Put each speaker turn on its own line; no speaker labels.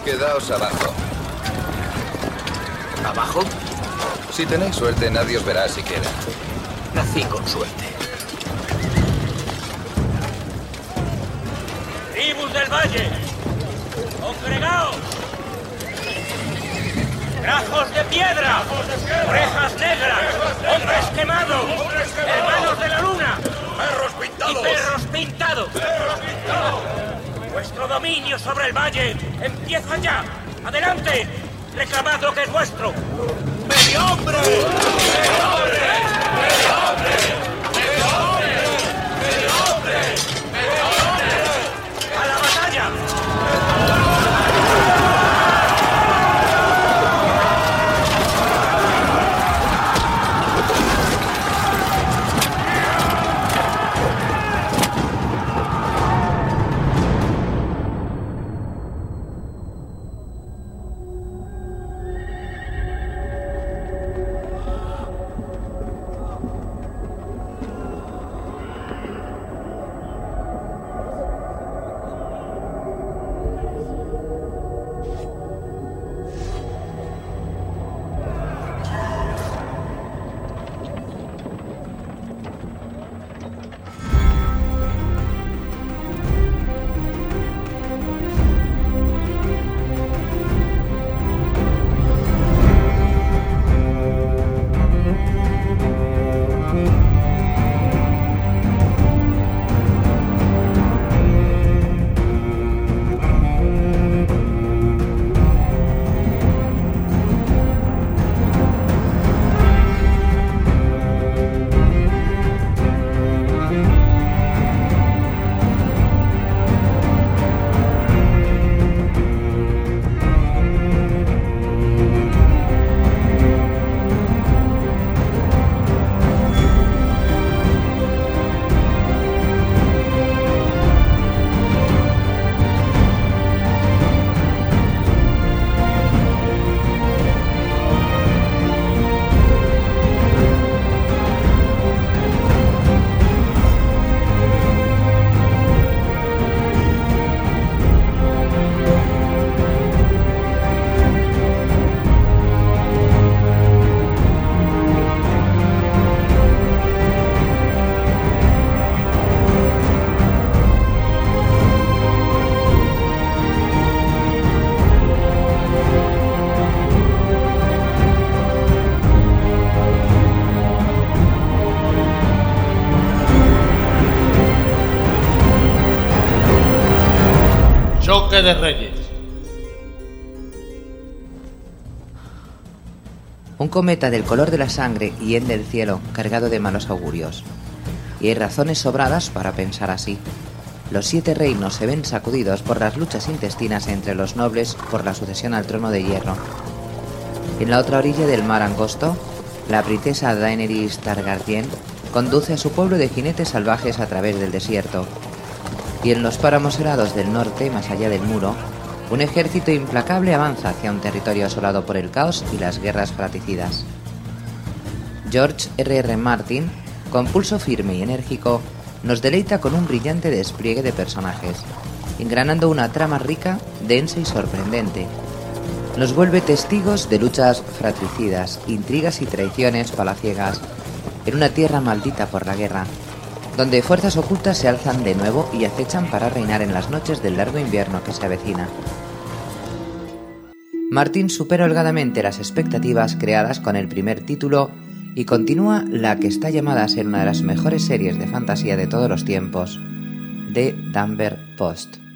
Quedaos abajo.
¿Abajo?
Si tenéis suerte, nadie os verá siquiera.
Nací con suerte.
¡Tribus del Valle! ¡Congregaos! ¡Grajos de piedra! ¡Orejas negras! ¡Hombres quemados! ¡Hermanos de la luna!
¡Perros pintados!
¡Y perros pintados! Vuestro dominio sobre el valle empieza ya. ¡Adelante! ¡Reclamad lo que es vuestro!
¡Medio hombre! ¡Medio hombre! ¡Medio hombre! ¡Medio hombre! ¡Medio hombre! ¡Medio hombre!
¡A la batalla!
Choque de Reyes.
Un cometa del color de la sangre hiende el cielo, cargado de malos augurios. Y hay razones sobradas para pensar así. Los 7 reinos se ven sacudidos por las luchas intestinas entre los nobles por la sucesión al trono de hierro. En la otra orilla del mar angosto, la princesa Daenerys Targaryen conduce a su pueblo de jinetes salvajes a través del desierto. Y en los páramos helados del norte, más allá del muro, un ejército implacable avanza hacia un territorio asolado por el caos y las guerras fratricidas. George R.R. Martin, con pulso firme y enérgico, nos deleita con un brillante despliegue de personajes, engranando una trama rica, densa y sorprendente. Nos vuelve testigos de luchas fratricidas, intrigas y traiciones palaciegas, en una tierra maldita por la guerra, donde fuerzas ocultas se alzan de nuevo y acechan para reinar en las noches del largo invierno que se avecina. Martin supera holgadamente las expectativas creadas con el primer título y continúa la que está llamada a ser una de las mejores series de fantasía de todos los tiempos, The Denver Post.